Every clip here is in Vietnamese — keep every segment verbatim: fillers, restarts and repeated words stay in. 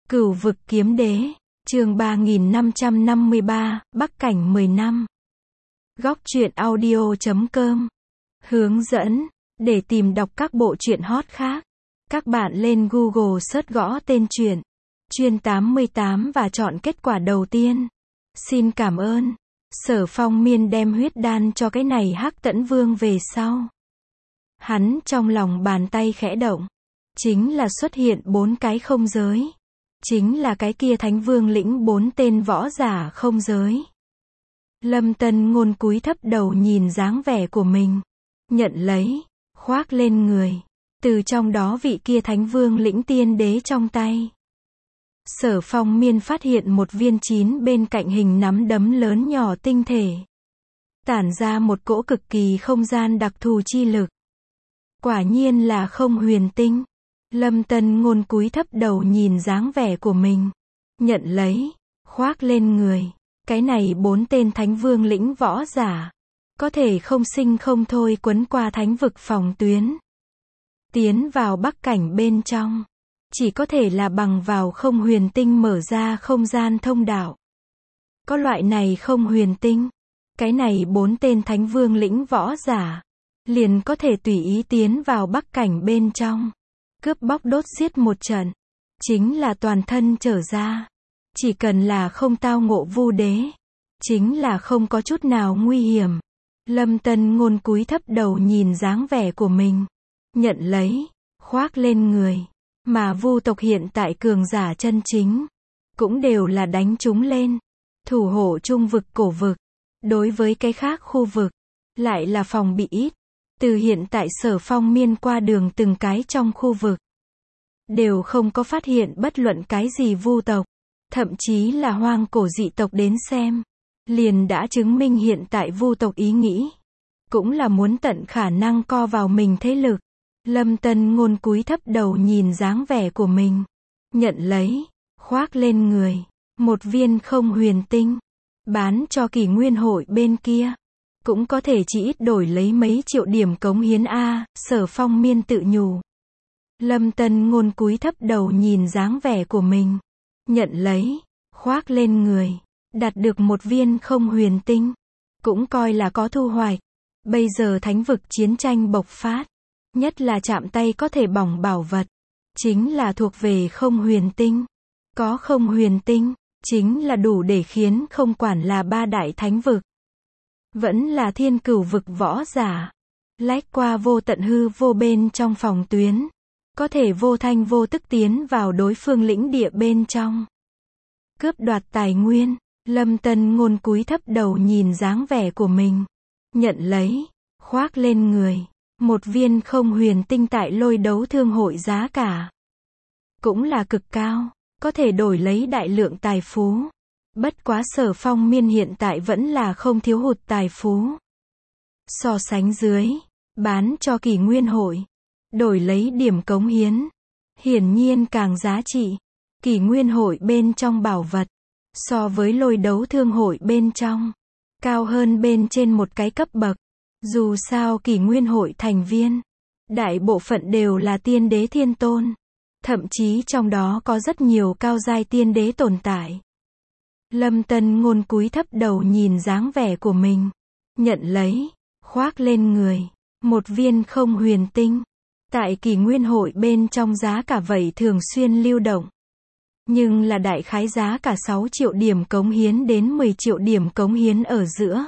Cửu vực kiếm đế, chương ba nghìn năm trăm năm mươi ba, Bắc cảnh mười năm. Góc truyện audio chấm com. Hướng dẫn, để tìm đọc các bộ truyện hot khác, các bạn lên Google search gõ tên truyện, Chuyên tám mươi tám và chọn kết quả đầu tiên. Xin cảm ơn. Sở Phong Miên đem huyết đan cho cái này Hắc Tẫn Vương về sau. Hắn trong lòng bàn tay khẽ động. Chính là xuất hiện bốn cái không giới. Chính là cái kia Thánh Vương lĩnh bốn tên võ giả không giới. Lâm Tân Ngôn cúi thấp đầu nhìn dáng vẻ của mình. Nhận lấy, khoác lên người. Từ trong đó vị kia Thánh Vương lĩnh tiên đế trong tay. Sở Phong Miên phát hiện một viên chín bên cạnh hình nắm đấm lớn nhỏ tinh thể. Tản ra một cỗ cực kỳ không gian đặc thù chi lực. Quả nhiên là không huyền tinh. Lâm Tân Ngôn cúi thấp đầu nhìn dáng vẻ của mình. Nhận lấy, khoác lên người. Cái này bốn tên Thánh Vương lĩnh võ giả. Có thể không sinh không thôi quấn qua thánh vực phòng tuyến. Tiến vào Bắc cảnh bên trong. Chỉ có thể là bằng vào không huyền tinh mở ra không gian thông đạo. Có loại này không huyền tinh. Cái này bốn tên Thánh Vương lĩnh võ giả. Liền có thể tùy ý tiến vào Bắc cảnh bên trong. Cướp bóc đốt giết một trận. Chính là toàn thân trở ra. Chỉ cần là không tao ngộ vu đế. Chính là không có chút nào nguy hiểm. Lâm Tân Ngôn cúi thấp đầu nhìn dáng vẻ của mình. Nhận lấy, khoác lên người. Mà vu tộc hiện tại cường giả chân chính. Cũng đều là đánh chúng lên. Thủ hộ trung vực cổ vực. Đối với cái khác khu vực. Lại là phòng bị ít. Từ hiện tại Sở Phong Miên qua đường từng cái trong khu vực. Đều không có phát hiện bất luận cái gì vu tộc. Thậm chí là hoang cổ dị tộc đến xem. Liền đã chứng minh hiện tại vu tộc ý nghĩ. Cũng là muốn tận khả năng co vào mình thế lực. Lâm Tân Ngôn cúi thấp đầu nhìn dáng vẻ của mình. Nhận lấy, khoác lên người. Một viên không huyền tinh. Bán cho Kỷ Nguyên hội bên kia. Cũng có thể chỉ ít đổi lấy mấy triệu điểm cống hiến A, Sở Phong Miên tự nhủ. Lâm Tân Ngôn cúi thấp đầu nhìn dáng vẻ của mình. Nhận lấy, khoác lên người. Đạt được một viên không huyền tinh. Cũng coi là có thu hoạch. Bây giờ thánh vực chiến tranh bộc phát. Nhất là chạm tay có thể bỏng bảo vật. Chính là thuộc về không huyền tinh. Có không huyền tinh. Chính là đủ để khiến không quản là ba đại thánh vực. Vẫn là thiên cửu vực võ giả. Lách qua vô tận hư vô bên trong phòng tuyến. Có thể vô thanh vô tức tiến vào đối phương lĩnh địa bên trong. Cướp đoạt tài nguyên. Lâm Tân Ngôn cúi thấp đầu nhìn dáng vẻ của mình. Nhận lấy, khoác lên người. Một viên không huyền tinh tại Lôi Đấu Thương hội giá cả. Cũng là cực cao. Có thể đổi lấy đại lượng tài phú. Bất quá Sở Phong Miên hiện tại vẫn là không thiếu hụt tài phú. So sánh dưới, bán cho Kỷ Nguyên hội. Đổi lấy điểm cống hiến. Hiển nhiên càng giá trị. Kỷ Nguyên hội bên trong bảo vật. So với Lôi Đấu Thương hội bên trong. Cao hơn bên trên một cái cấp bậc. Dù sao Kỷ Nguyên hội thành viên. Đại bộ phận đều là tiên đế thiên tôn. Thậm chí trong đó có rất nhiều cao giai tiên đế tồn tại. Lâm Tân Ngôn cúi thấp đầu nhìn dáng vẻ của mình. Nhận lấy, khoác lên người. Một viên không huyền tinh. Tại Kỷ Nguyên hội bên trong giá cả vậy thường xuyên lưu động. Nhưng là đại khái giá cả sáu triệu điểm cống hiến đến mười triệu điểm cống hiến ở giữa.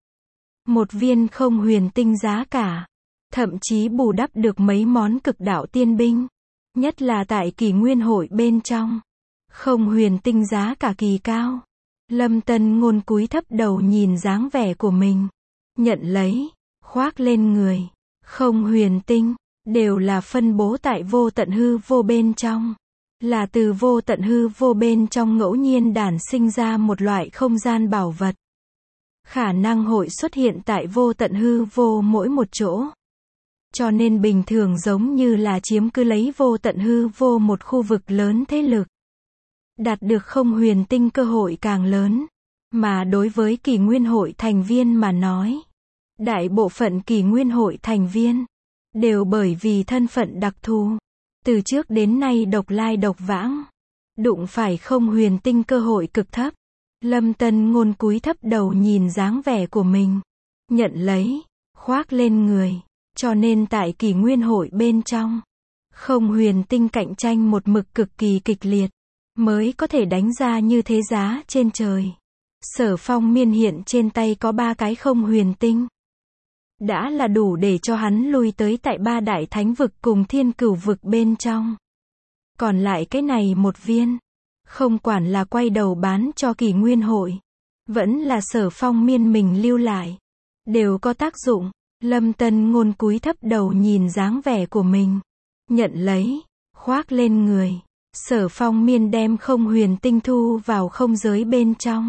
Một viên không huyền tinh giá cả. Thậm chí bù đắp được mấy món cực đạo tiên binh. Nhất là tại Kỷ Nguyên hội bên trong. Không huyền tinh giá cả kỳ cao. Lâm Tân Ngôn cúi thấp đầu nhìn dáng vẻ của mình. Nhận lấy, khoác lên người. Không huyền tinh, đều là phân bố tại vô tận hư vô bên trong. Là từ vô tận hư vô bên trong ngẫu nhiên đản sinh ra một loại không gian bảo vật. Khả năng hội xuất hiện tại vô tận hư vô mỗi một chỗ. Cho nên bình thường giống như là chiếm cứ lấy vô tận hư vô một khu vực lớn thế lực. Đạt được không huyền tinh cơ hội càng lớn. Mà đối với Kỷ Nguyên hội thành viên mà nói. Đại bộ phận Kỷ Nguyên hội thành viên. Đều bởi vì thân phận đặc thù. Từ trước đến nay độc lai độc vãng. đụng phải không huyền tinh cơ hội cực thấp. Lâm Tân Ngôn cúi thấp đầu nhìn dáng vẻ của mình, nhận lấy, khoác lên người, cho nên tại kỷ nguyên hội bên trong, không huyền tinh cạnh tranh một mực cực kỳ kịch liệt, mới có thể đánh ra như thế giá trên trời. Sở Phong Miên hiện trên tay có ba cái không huyền tinh, đã là đủ để cho hắn lui tới tại ba đại thánh vực cùng thiên cửu vực bên trong. Còn lại cái này một viên, không quản là quay đầu bán cho kỷ nguyên hội, vẫn là Sở Phong Miên mình lưu lại, đều có tác dụng. Lâm Tân Ngôn cúi thấp đầu nhìn dáng vẻ của mình, nhận lấy, khoác lên người. Sở Phong Miên đem không huyền tinh thu vào không giới bên trong.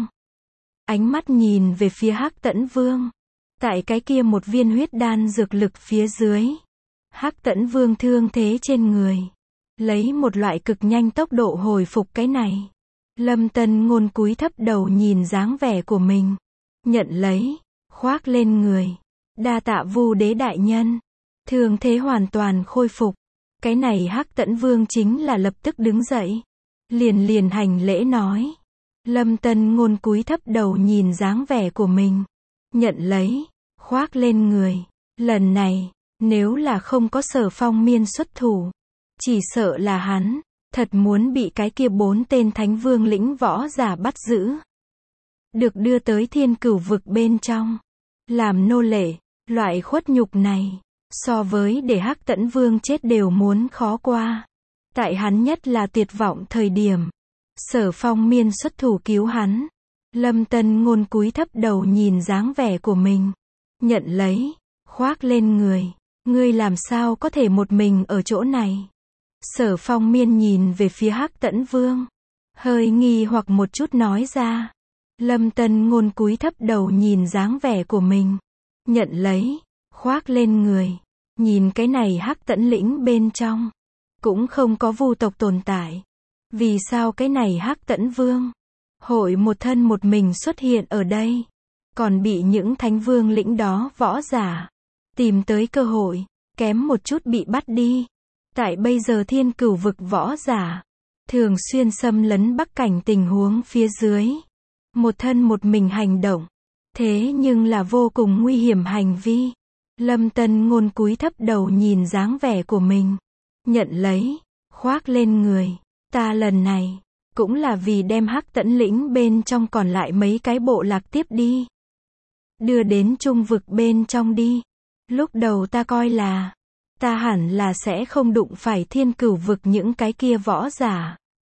Ánh mắt nhìn về phía Hắc Tẫn Vương. Tại cái kia một viên huyết đan dược lực phía dưới, Hắc Tẫn Vương thương thế trên người, lấy một loại cực nhanh tốc độ hồi phục cái này. Lâm Tân Ngôn cúi thấp đầu nhìn dáng vẻ của mình, nhận lấy, khoác lên người. Đa tạ Vu Đế đại nhân. Thương thế hoàn toàn khôi phục. Cái này Hắc Tẫn Vương chính là lập tức đứng dậy, liền liền hành lễ nói. Lâm Tân Ngôn cúi thấp đầu nhìn dáng vẻ của mình, nhận lấy, khoác lên người. Lần này, nếu là không có Sở Phong Miên xuất thủ, chỉ sợ là hắn thật muốn bị cái kia bốn tên thánh vương lĩnh võ giả bắt giữ, được đưa tới thiên cửu vực bên trong, làm nô lệ. Loại khuất nhục này, so với để Hắc Tẫn Vương chết đều muốn khó qua. Tại hắn nhất là tuyệt vọng thời điểm, Sở Phong Miên xuất thủ cứu hắn. Lâm Tân Ngôn cúi thấp đầu nhìn dáng vẻ của mình, nhận lấy, khoác lên người. Ngươi làm sao có thể một mình ở chỗ này? Sở Phong Miên nhìn về phía Hắc Tẫn Vương, hơi nghi hoặc một chút nói ra. Lâm Tân Ngôn cúi thấp đầu nhìn dáng vẻ của mình, nhận lấy, khoác lên người. Nhìn cái này Hắc Tẫn lĩnh bên trong, cũng không có vu tộc tồn tại. Vì sao cái này Hắc Tẫn Vương hội một thân một mình xuất hiện ở đây, còn bị những thánh vương lĩnh đó võ giả tìm tới cơ hội, kém một chút bị bắt đi. Tại bây giờ thiên cửu vực võ giả thường xuyên xâm lấn bắc cảnh tình huống phía dưới, một thân một mình hành động, thế nhưng là vô cùng nguy hiểm hành vi. Lâm Tân Ngôn cúi thấp đầu nhìn dáng vẻ của mình, nhận lấy, khoác lên người. Ta lần này cũng là vì đem Hắc Tẫn lĩnh bên trong còn lại mấy cái bộ lạc tiếp đi, đưa đến trung vực bên trong đi. Lúc đầu ta coi là ta hẳn là sẽ không đụng phải thiên cửu vực những cái kia võ giả,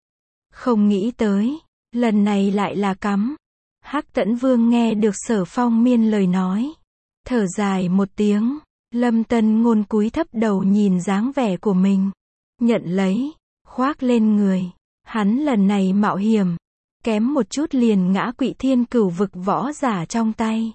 không nghĩ tới lần này lại là cắm. Hắc Tẫn Vương nghe được Sở Phong Miên lời nói, thở dài một tiếng. Lâm Tân Ngôn cúi thấp đầu nhìn dáng vẻ của mình, nhận lấy, khoác lên người. Hắn lần này mạo hiểm, kém một chút liền ngã quỵ thiên cửu vực võ giả trong tay.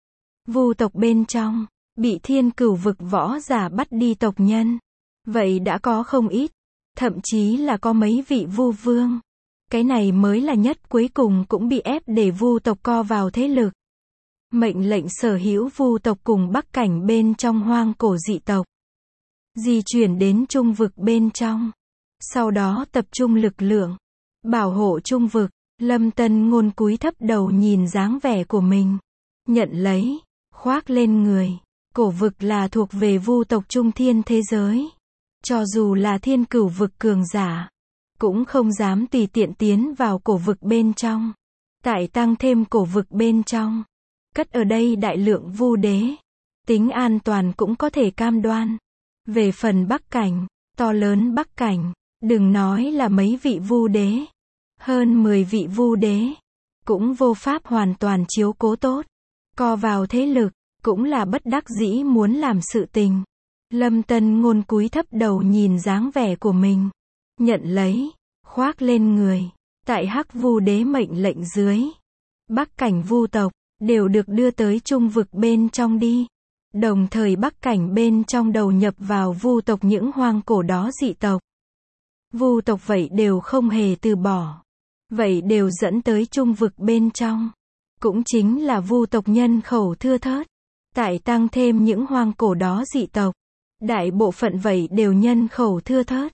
Vu tộc bên trong, bị thiên cửu vực võ giả bắt đi tộc nhân, vậy đã có không ít, thậm chí là có mấy vị vu vương. Cái này mới là nhất, cuối cùng cũng bị ép để vu tộc co vào thế lực. Mệnh lệnh sở hữu vu tộc cùng bắc cảnh bên trong hoang cổ dị tộc di chuyển đến trung vực bên trong, sau đó tập trung lực lượng bảo hộ trung vực. Lâm Tân Ngôn cúi thấp đầu nhìn dáng vẻ của mình, nhận lấy, khoác lên người. Cổ vực là thuộc về vu tộc trung thiên thế giới, cho dù là thiên cửu vực cường giả cũng không dám tùy tiện tiến vào cổ vực bên trong. Tại tăng thêm cổ vực bên trong, cất ở đây đại lượng vu đế, tính an toàn cũng có thể cam đoan. Về phần bắc cảnh, to lớn bắc cảnh, đừng nói là mấy vị vu đế, hơn mười vị vu đế cũng vô pháp hoàn toàn chiếu cố tốt. Co vào thế lực cũng là bất đắc dĩ muốn làm sự tình. Lâm Tân Ngôn cúi thấp đầu nhìn dáng vẻ của mình, nhận lấy, khoác lên người. Tại Hắc Vu Đế mệnh lệnh dưới, bắc cảnh vu tộc đều được đưa tới trung vực bên trong đi. Đồng thời bắc cảnh bên trong đầu nhập vào vu tộc những hoang cổ đó dị tộc. Vu tộc vậy đều không hề từ bỏ, vậy đều dẫn tới trung vực bên trong. Cũng chính là vu tộc nhân khẩu thưa thớt, tại tăng thêm những hoang cổ đó dị tộc, đại bộ phận vậy đều nhân khẩu thưa thớt,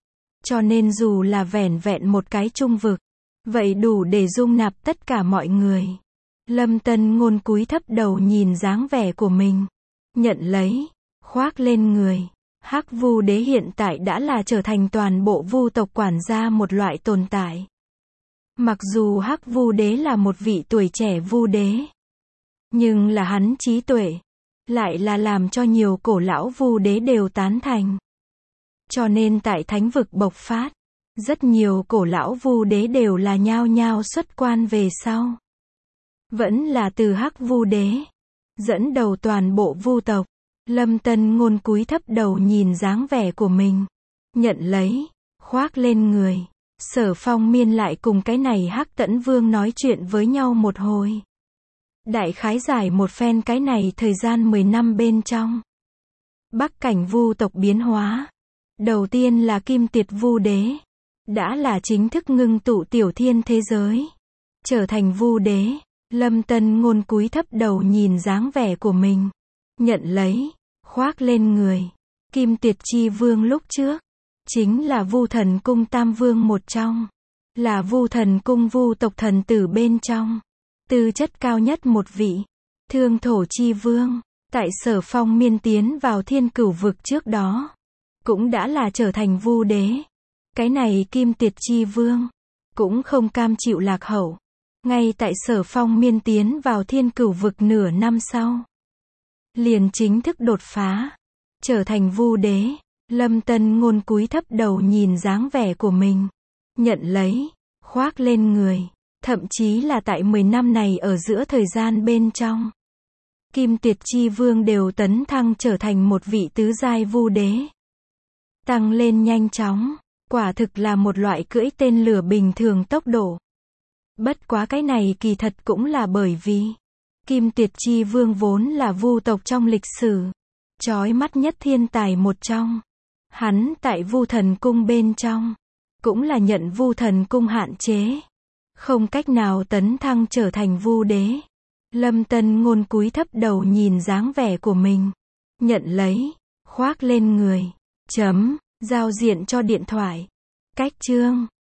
Cho nên dù là vẻn vẹn một cái trung vực, vậy đủ để dung nạp tất cả mọi người. Lâm Tân Ngôn cúi thấp đầu nhìn dáng vẻ của mình. Nhận lấy, khoác lên người. Hắc Vu Đế hiện tại đã là trở thành toàn bộ vu tộc quản gia một loại tồn tại. Mặc dù Hắc Vu Đế là một vị tuổi trẻ vu đế, nhưng là hắn trí tuệ, lại là làm cho nhiều cổ lão vu đế đều tán thành. Cho nên tại thánh vực bộc phát, rất nhiều cổ lão vu đế đều là nhao nhao xuất quan về sau. Vẫn là từ Hắc Vu Đế dẫn đầu toàn bộ vu tộc. Lâm Tân Ngôn cúi thấp đầu nhìn dáng vẻ của mình. Nhận lấy, khoác lên người. Sở Phong Miên lại cùng cái này Hắc Tẫn Vương nói chuyện với nhau một hồi. Đại khái giải một phen cái này thời gian mười năm bên trong. Bắc cảnh vu tộc biến hóa. Đầu tiên là Kim Tiệt Vu Đế. Đã là chính thức ngưng tụ tiểu thiên thế giới. Trở thành vu đế. Lâm Tân Ngôn cúi thấp đầu nhìn dáng vẻ của mình. Nhận lấy, khoác lên người. Kim Tiệt Chi Vương lúc trước, chính là Vu Thần Cung Tam Vương một trong. Là Vu Thần Cung vu tộc thần tử bên trong. Tư chất cao nhất một vị. Thương Thổ Chi Vương, tại Sở Phong Miên tiến vào Thiên Cửu vực trước đó, cũng đã là trở thành vu đế. Cái này Kim Tiệt Chi Vương, cũng không cam chịu lạc hậu. Ngay tại Sở Phong Miên tiến vào Thiên Cửu vực nửa năm sau, liền chính thức đột phá, trở thành vu đế. Lâm Tân Ngôn cúi thấp đầu nhìn dáng vẻ của mình. Nhận lấy, khoác lên người. Thậm chí là tại mười năm này ở giữa thời gian bên trong, Kim Tiệt Chi Vương đều tấn thăng trở thành một vị tứ giai vu đế. Tăng lên nhanh chóng, quả thực là một loại cưỡi tên lửa bình thường tốc độ. Bất quá cái này kỳ thật cũng là bởi vì Kim Tiệt Chi Vương vốn là vu tộc trong lịch sử chói mắt nhất thiên tài một trong. Hắn tại Vu Thần Cung bên trong cũng là nhận Vu Thần Cung hạn chế, không cách nào tấn thăng trở thành vu đế. Lâm Tân Ngôn cúi thấp đầu nhìn dáng vẻ của mình. Nhận lấy, khoác lên người. Chấm, giao diện cho điện thoại. Cách chương